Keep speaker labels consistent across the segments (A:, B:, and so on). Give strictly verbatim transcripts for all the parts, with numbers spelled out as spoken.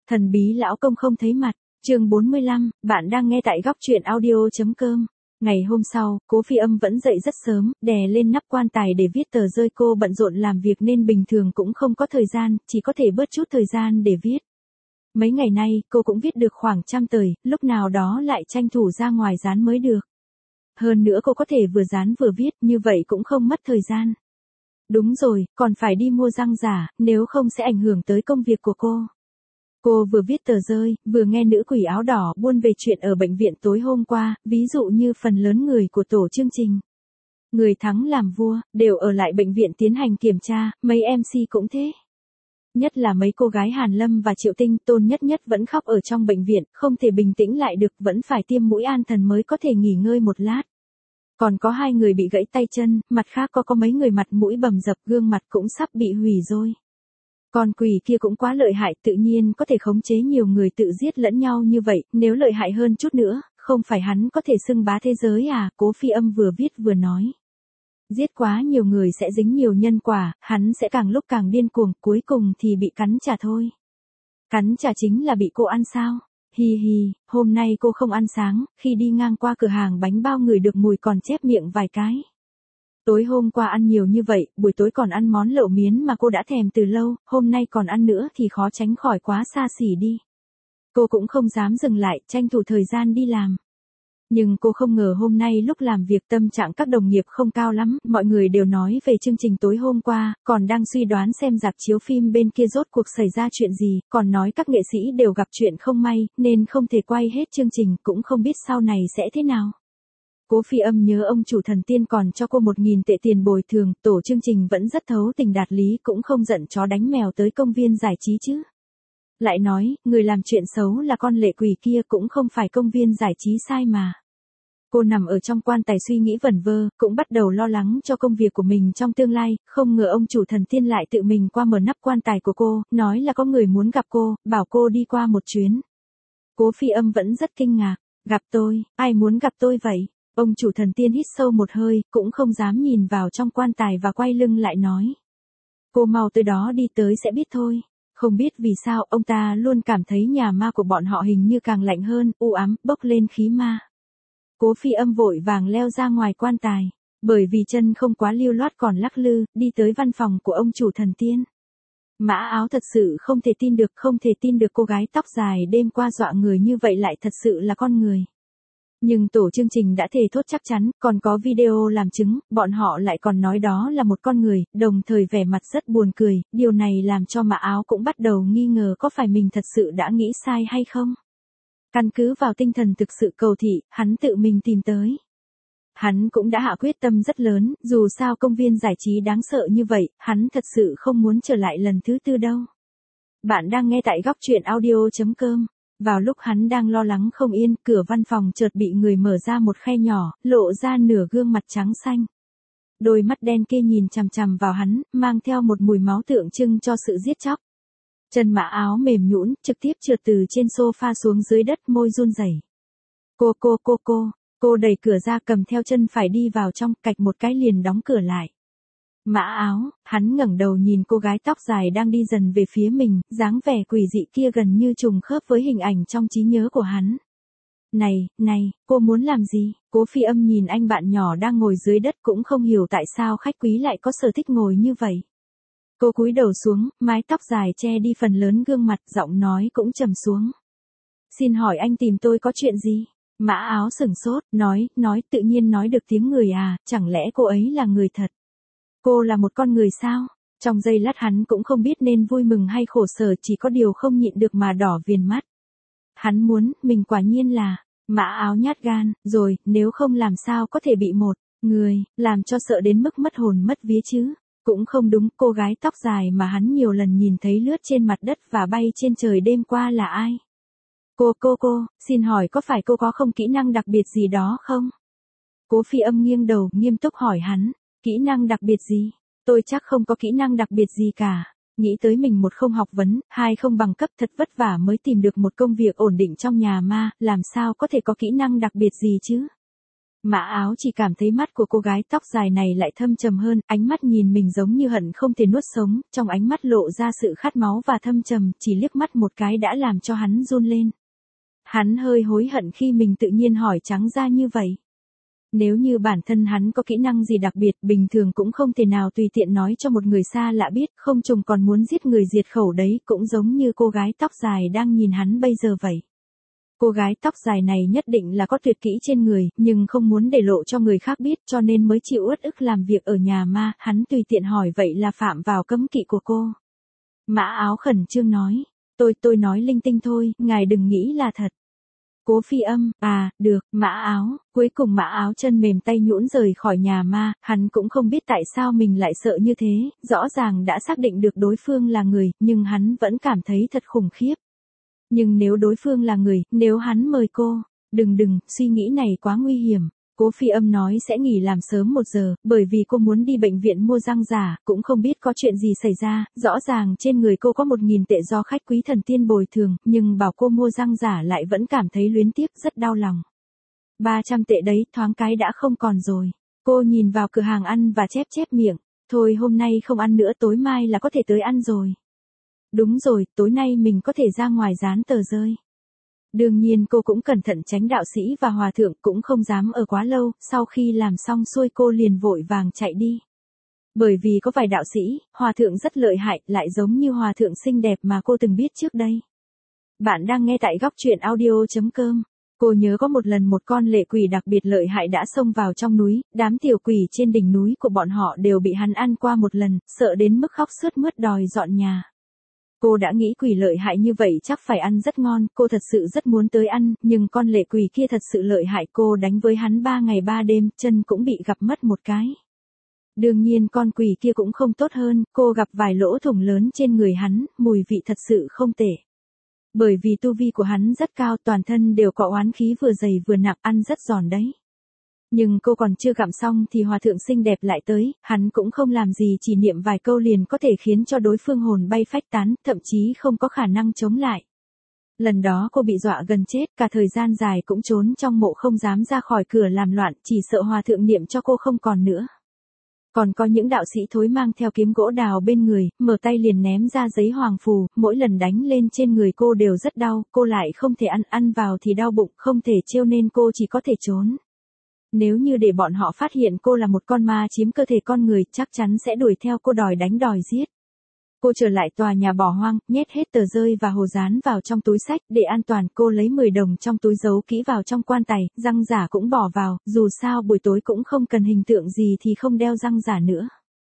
A: Thần bí lão công không thấy mặt, chương bốn mươi lăm, bạn đang nghe tại góc truyện audio.com. Ngày hôm sau, Cố Phi Âm vẫn dậy rất sớm, đè lên nắp quan tài để viết tờ rơi. Cô bận rộn làm việc nên bình thường cũng không có thời gian, chỉ có thể bớt chút thời gian để viết. Mấy ngày nay, cô cũng viết được khoảng trăm tờ, lúc nào đó lại tranh thủ ra ngoài dán mới được. Hơn nữa cô có thể vừa dán vừa viết, như vậy cũng không mất thời gian. Đúng rồi, còn phải đi mua răng giả, nếu không sẽ ảnh hưởng tới công việc của cô. Cô vừa viết tờ rơi, vừa nghe nữ quỷ áo đỏ buôn về chuyện ở bệnh viện tối hôm qua, ví dụ như phần lớn người của tổ chương trình. Người thắng làm vua, đều ở lại bệnh viện tiến hành kiểm tra, mấy em xê cũng thế. Nhất là mấy cô gái Hàn Lâm và Triệu Tinh, Tôn Nhất Nhất vẫn khóc ở trong bệnh viện, không thể bình tĩnh lại được, vẫn phải tiêm mũi an thần mới có thể nghỉ ngơi một lát. Còn có hai người bị gãy tay chân, mặt khác có có mấy người mặt mũi bầm dập, gương mặt cũng sắp bị hủy rồi. Con quỷ kia cũng quá lợi hại, tự nhiên có thể khống chế nhiều người tự giết lẫn nhau như vậy, nếu lợi hại hơn chút nữa, không phải hắn có thể xưng bá thế giới à? Cố Phi Âm vừa viết vừa nói. Giết quá nhiều người sẽ dính nhiều nhân quả, hắn sẽ càng lúc càng điên cuồng, cuối cùng thì bị cắn trả thôi. Cắn trả chính là bị cô ăn sao? Hi hi, hôm nay cô không ăn sáng, khi đi ngang qua cửa hàng bánh bao ngửi được mùi còn chép miệng vài cái. Tối hôm qua ăn nhiều như vậy, buổi tối còn ăn món lẩu miến mà cô đã thèm từ lâu, hôm nay còn ăn nữa thì khó tránh khỏi quá xa xỉ đi. Cô cũng không dám dừng lại, tranh thủ thời gian đi làm. Nhưng cô không ngờ hôm nay lúc làm việc tâm trạng các đồng nghiệp không cao lắm, mọi người đều nói về chương trình tối hôm qua, còn đang suy đoán xem rạp chiếu phim bên kia rốt cuộc xảy ra chuyện gì, còn nói các nghệ sĩ đều gặp chuyện không may, nên không thể quay hết chương trình, cũng không biết sau này sẽ thế nào. Cố Phi Âm nhớ ông chủ Thần Tiên còn cho cô một nghìn tệ tiền bồi thường, tổ chương trình vẫn rất thấu tình đạt lý, cũng không giận chó đánh mèo tới công viên giải trí chứ. Lại nói, người làm chuyện xấu là con lệ quỷ kia, cũng không phải công viên giải trí sai mà. Cô nằm ở trong quan tài suy nghĩ vẩn vơ, cũng bắt đầu lo lắng cho công việc của mình trong tương lai, không ngờ ông chủ Thần Tiên lại tự mình qua mở nắp quan tài của cô, nói là có người muốn gặp cô, bảo cô đi qua một chuyến. Cố Phi Âm vẫn rất kinh ngạc, gặp tôi, ai muốn gặp tôi vậy? Ông chủ Thần Tiên hít sâu một hơi, cũng không dám nhìn vào trong quan tài và quay lưng lại nói. Cô mau tới đó đi tới sẽ biết thôi. Không biết vì sao ông ta luôn cảm thấy nhà ma của bọn họ hình như càng lạnh hơn, u ám, bốc lên khí ma. Cố Phi Âm vội vàng leo ra ngoài quan tài, bởi vì chân không quá lưu loát còn lắc lư, đi tới văn phòng của ông chủ Thần Tiên. Mã Áo thật sự không thể tin được, không thể tin được cô gái tóc dài đêm qua dọa người như vậy lại thật sự là con người. Nhưng tổ chương trình đã thề thốt chắc chắn, còn có video làm chứng, bọn họ lại còn nói đó là một con người, đồng thời vẻ mặt rất buồn cười, điều này làm cho Mã Áo cũng bắt đầu nghi ngờ có phải mình thật sự đã nghĩ sai hay không. Căn cứ vào tinh thần thực sự cầu thị, hắn tự mình tìm tới. Hắn cũng đã hạ quyết tâm rất lớn, dù sao công viên giải trí đáng sợ như vậy, hắn thật sự không muốn trở lại lần thứ tư đâu. Bạn đang nghe tại góc truyện audio.com. Vào lúc hắn đang lo lắng không yên, cửa văn phòng chợt bị người mở ra một khe nhỏ, lộ ra nửa gương mặt trắng xanh. Đôi mắt đen kia nhìn chằm chằm vào hắn, mang theo một mùi máu tượng trưng cho sự giết chóc. Chân Mã Áo mềm nhũn, trực tiếp trượt từ trên sofa xuống dưới đất, môi run rẩy. Cô cô cô cô, cô đẩy cửa ra cầm theo chân phải đi vào trong, cạch một cái liền đóng cửa lại. Mã Áo, hắn ngẩng đầu nhìn cô gái tóc dài đang đi dần về phía mình, dáng vẻ quỷ dị kia gần như trùng khớp với hình ảnh trong trí nhớ của hắn. Này, này, cô muốn làm gì? Cố Phi Âm nhìn anh bạn nhỏ đang ngồi dưới đất cũng không hiểu tại sao khách quý lại có sở thích ngồi như vậy. Cô cúi đầu xuống, mái tóc dài che đi phần lớn gương mặt, giọng nói cũng trầm xuống. Xin hỏi anh tìm tôi có chuyện gì? Mã Áo sửng sốt, nói, nói, tự nhiên nói được tiếng người à, chẳng lẽ cô ấy là người thật? Cô là một con người sao? Trong giây lát hắn cũng không biết nên vui mừng hay khổ sở, chỉ có điều không nhịn được mà đỏ viền mắt. Hắn muốn, mình quả nhiên là, Mã Áo nhát gan, rồi, nếu không làm sao có thể bị một người, làm cho sợ đến mức mất hồn mất vía chứ. Cũng không đúng, cô gái tóc dài mà hắn nhiều lần nhìn thấy lướt trên mặt đất và bay trên trời đêm qua là ai? Cô cô cô, xin hỏi có phải cô có không kỹ năng đặc biệt gì đó không? Cố Phi Âm nghiêng đầu, nghiêm túc hỏi hắn, kỹ năng đặc biệt gì? Tôi chắc không có kỹ năng đặc biệt gì cả. Nghĩ tới mình một không học vấn, hai không bằng cấp, thật vất vả mới tìm được một công việc ổn định trong nhà ma, làm sao có thể có kỹ năng đặc biệt gì chứ? Mã Áo chỉ cảm thấy mắt của cô gái tóc dài này lại thâm trầm hơn, ánh mắt nhìn mình giống như hận không thể nuốt sống, trong ánh mắt lộ ra sự khát máu và thâm trầm, chỉ liếc mắt một cái đã làm cho hắn run lên. Hắn hơi hối hận khi mình tự nhiên hỏi trắng ra như vậy. Nếu như bản thân hắn có kỹ năng gì đặc biệt, bình thường cũng không thể nào tùy tiện nói cho một người xa lạ biết, không chừng còn muốn giết người diệt khẩu đấy, cũng giống như cô gái tóc dài đang nhìn hắn bây giờ vậy. Cô gái tóc dài này nhất định là có tuyệt kỹ trên người, nhưng không muốn để lộ cho người khác biết cho nên mới chịu uất ức làm việc ở nhà ma, hắn tùy tiện hỏi vậy là phạm vào cấm kỵ của cô. Mã Áo khẩn trương nói, tôi tôi nói linh tinh thôi, ngài đừng nghĩ là thật. Cố Phi Âm, à, được, Mã Áo, cuối cùng Mã Áo chân mềm tay nhũn rời khỏi nhà ma, hắn cũng không biết tại sao mình lại sợ như thế, rõ ràng đã xác định được đối phương là người, nhưng hắn vẫn cảm thấy thật khủng khiếp. Nhưng nếu đối phương là người, nếu hắn mời cô, đừng đừng, suy nghĩ này quá nguy hiểm. Cố Phi Âm nói sẽ nghỉ làm sớm một giờ, bởi vì cô muốn đi bệnh viện mua răng giả, cũng không biết có chuyện gì xảy ra, rõ ràng trên người cô có một nghìn tệ do khách quý thần tiên bồi thường, nhưng bảo cô mua răng giả lại vẫn cảm thấy luyến tiếc, rất đau lòng. ba trăm tệ đấy, thoáng cái đã không còn rồi. Cô nhìn vào cửa hàng ăn và chép chép miệng, thôi hôm nay không ăn nữa, tối mai là có thể tới ăn rồi. Đúng rồi, tối nay mình có thể ra ngoài dán tờ rơi. Đương nhiên cô cũng cẩn thận tránh đạo sĩ và hòa thượng, cũng không dám ở quá lâu, sau khi làm xong xuôi cô liền vội vàng chạy đi. Bởi vì có vài đạo sĩ, hòa thượng rất lợi hại, lại giống như hòa thượng xinh đẹp mà cô từng biết trước đây. Bạn đang nghe tại góc truyện audio chấm com. Cô nhớ có một lần một con lệ quỷ đặc biệt lợi hại đã xông vào trong núi, đám tiểu quỷ trên đỉnh núi của bọn họ đều bị hắn ăn qua một lần, sợ đến mức khóc sướt mướt đòi dọn nhà. Cô đã nghĩ quỷ lợi hại như vậy chắc phải ăn rất ngon, cô thật sự rất muốn tới ăn, nhưng con lệ quỷ kia thật sự lợi hại, cô đánh với hắn ba ngày ba đêm, chân cũng bị gặp mất một cái. Đương nhiên con quỷ kia cũng không tốt hơn, cô gặp vài lỗ thủng lớn trên người hắn, mùi vị thật sự không tệ. Bởi vì tu vi của hắn rất cao, toàn thân đều có oán khí vừa dày vừa nặng, ăn rất giòn đấy. Nhưng cô còn chưa gặm xong thì hòa thượng xinh đẹp lại tới, hắn cũng không làm gì, chỉ niệm vài câu liền có thể khiến cho đối phương hồn bay phách tán, thậm chí không có khả năng chống lại. Lần đó cô bị dọa gần chết, cả thời gian dài cũng trốn trong mộ không dám ra khỏi cửa làm loạn, chỉ sợ hòa thượng niệm cho cô không còn nữa. Còn có những đạo sĩ thối mang theo kiếm gỗ đào bên người, mở tay liền ném ra giấy hoàng phù, mỗi lần đánh lên trên người cô đều rất đau, cô lại không thể ăn, ăn vào thì đau bụng, không thể trêu nên cô chỉ có thể trốn. Nếu như để bọn họ phát hiện cô là một con ma chiếm cơ thể con người, chắc chắn sẽ đuổi theo cô đòi đánh đòi giết. Cô trở lại tòa nhà bỏ hoang, nhét hết tờ rơi và hồ dán vào trong túi sách, để an toàn cô lấy mười đồng trong túi giấu kỹ vào trong quan tài, răng giả cũng bỏ vào, dù sao buổi tối cũng không cần hình tượng gì thì không đeo răng giả nữa.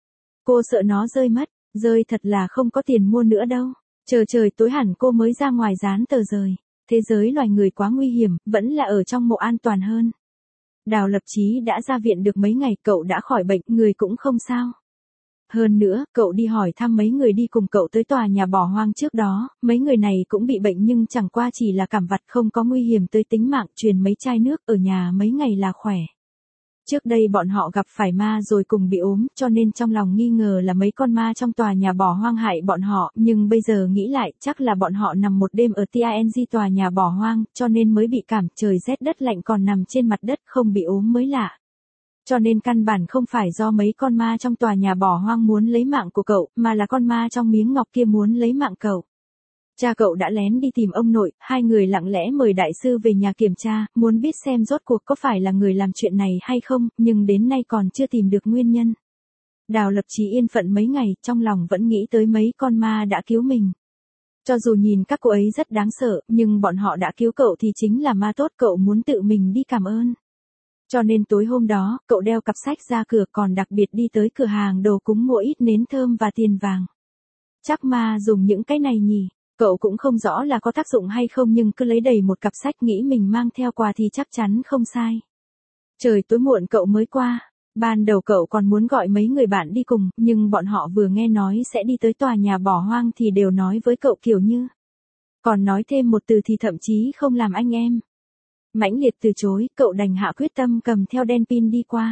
A: Cô sợ nó rơi mất, rơi thật là không có tiền mua nữa đâu. Chờ trời tối hẳn cô mới ra ngoài dán tờ rơi. Thế giới loài người quá nguy hiểm, vẫn là ở trong mộ an toàn hơn. Đào Lập Chí đã ra viện được mấy ngày, cậu đã khỏi bệnh, người cũng không sao. Hơn nữa, cậu đi hỏi thăm mấy người đi cùng cậu tới tòa nhà bỏ hoang trước đó, mấy người này cũng bị bệnh nhưng chẳng qua chỉ là cảm vặt, không có nguy hiểm tới tính mạng, truyền mấy chai nước ở nhà mấy ngày là khỏe. Trước đây bọn họ gặp phải ma rồi cùng bị ốm, cho nên trong lòng nghi ngờ là mấy con ma trong tòa nhà bỏ hoang hại bọn họ, nhưng bây giờ nghĩ lại, chắc là bọn họ nằm một đêm ở tang tòa nhà bỏ hoang, cho nên mới bị cảm, trời rét đất lạnh còn nằm trên mặt đất không bị ốm mới lạ. Cho nên căn bản không phải do mấy con ma trong tòa nhà bỏ hoang muốn lấy mạng của cậu, mà là con ma trong miếng ngọc kia muốn lấy mạng cậu. Cha cậu đã lén đi tìm ông nội, hai người lặng lẽ mời đại sư về nhà kiểm tra, muốn biết xem rốt cuộc có phải là người làm chuyện này hay không, nhưng đến nay còn chưa tìm được nguyên nhân. Đào Lập Chí yên phận mấy ngày, trong lòng vẫn nghĩ tới mấy con ma đã cứu mình. Cho dù nhìn các cô ấy rất đáng sợ, nhưng bọn họ đã cứu cậu thì chính là ma tốt, cậu muốn tự mình đi cảm ơn. Cho nên tối hôm đó, cậu đeo cặp sách ra cửa, còn đặc biệt đi tới cửa hàng đồ cúng mua ít nến thơm và tiền vàng. Chắc ma dùng những cái này nhỉ? Cậu cũng không rõ là có tác dụng hay không nhưng cứ lấy đầy một cặp sách nghĩ mình mang theo quà thì chắc chắn không sai. Trời tối muộn cậu mới qua. Ban đầu cậu còn muốn gọi mấy người bạn đi cùng, nhưng bọn họ vừa nghe nói sẽ đi tới tòa nhà bỏ hoang thì đều nói với cậu kiểu như. Còn nói thêm một từ thì thậm chí không làm anh em. Mãnh liệt từ chối, cậu đành hạ quyết tâm cầm theo đèn pin đi qua.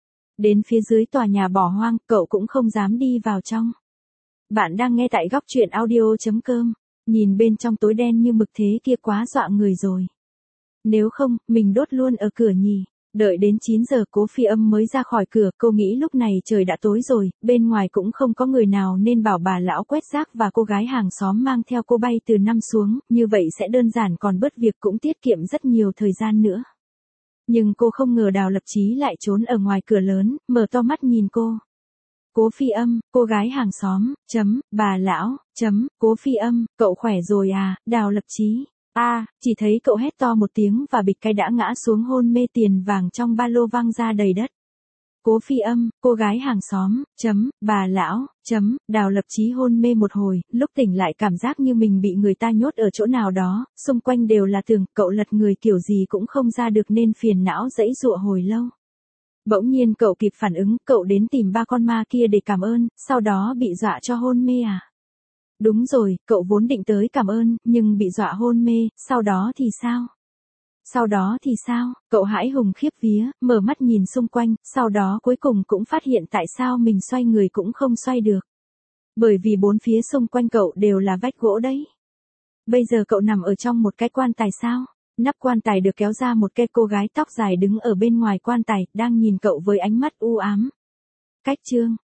A: Đến phía dưới tòa nhà bỏ hoang, cậu cũng không dám đi vào trong. Bạn đang nghe tại góc truyện audio chấm com. Nhìn bên trong tối đen như mực thế kia quá dọa người rồi. Nếu không, mình đốt luôn ở cửa nhỉ. Đợi đến chín giờ Cố Phi Âm mới ra khỏi cửa, cô nghĩ lúc này trời đã tối rồi, bên ngoài cũng không có người nào nên bảo bà lão quét rác và cô gái hàng xóm mang theo cô bay từ năm xuống, như vậy sẽ đơn giản còn bớt việc cũng tiết kiệm rất nhiều thời gian nữa. Nhưng cô không ngờ Đào Lập Chí lại trốn ở ngoài cửa lớn, mở to mắt nhìn cô. Cố Phi Âm, cô gái hàng xóm, chấm, bà lão, chấm, Cố Phi Âm, cậu khỏe rồi à, Đào Lập Chí. A, à, chỉ thấy cậu hét to một tiếng và bịch cái đã ngã xuống hôn mê, tiền vàng trong ba lô văng ra đầy đất. Cố Phi Âm, cô gái hàng xóm, chấm, bà lão, chấm, Đào Lập Chí hôn mê một hồi, lúc tỉnh lại cảm giác như mình bị người ta nhốt ở chỗ nào đó, xung quanh đều là tường, cậu lật người kiểu gì cũng không ra được nên phiền não dãy dụa hồi lâu. Bỗng nhiên cậu kịp phản ứng, cậu đến tìm ba con ma kia để cảm ơn, sau đó bị dọa cho hôn mê à? Đúng rồi, cậu vốn định tới cảm ơn, nhưng bị dọa hôn mê, sau đó thì sao? Sau đó thì sao? Cậu hãi hùng khiếp vía, mở mắt nhìn xung quanh, sau đó cuối cùng cũng phát hiện tại sao mình xoay người cũng không xoay được. Bởi vì bốn phía xung quanh cậu đều là vách gỗ đấy. Bây giờ cậu nằm ở trong một cái quan tài sao? Nắp quan tài được kéo ra, một cái cô gái tóc dài đứng ở bên ngoài quan tài, đang nhìn cậu với ánh mắt u ám. Cách chương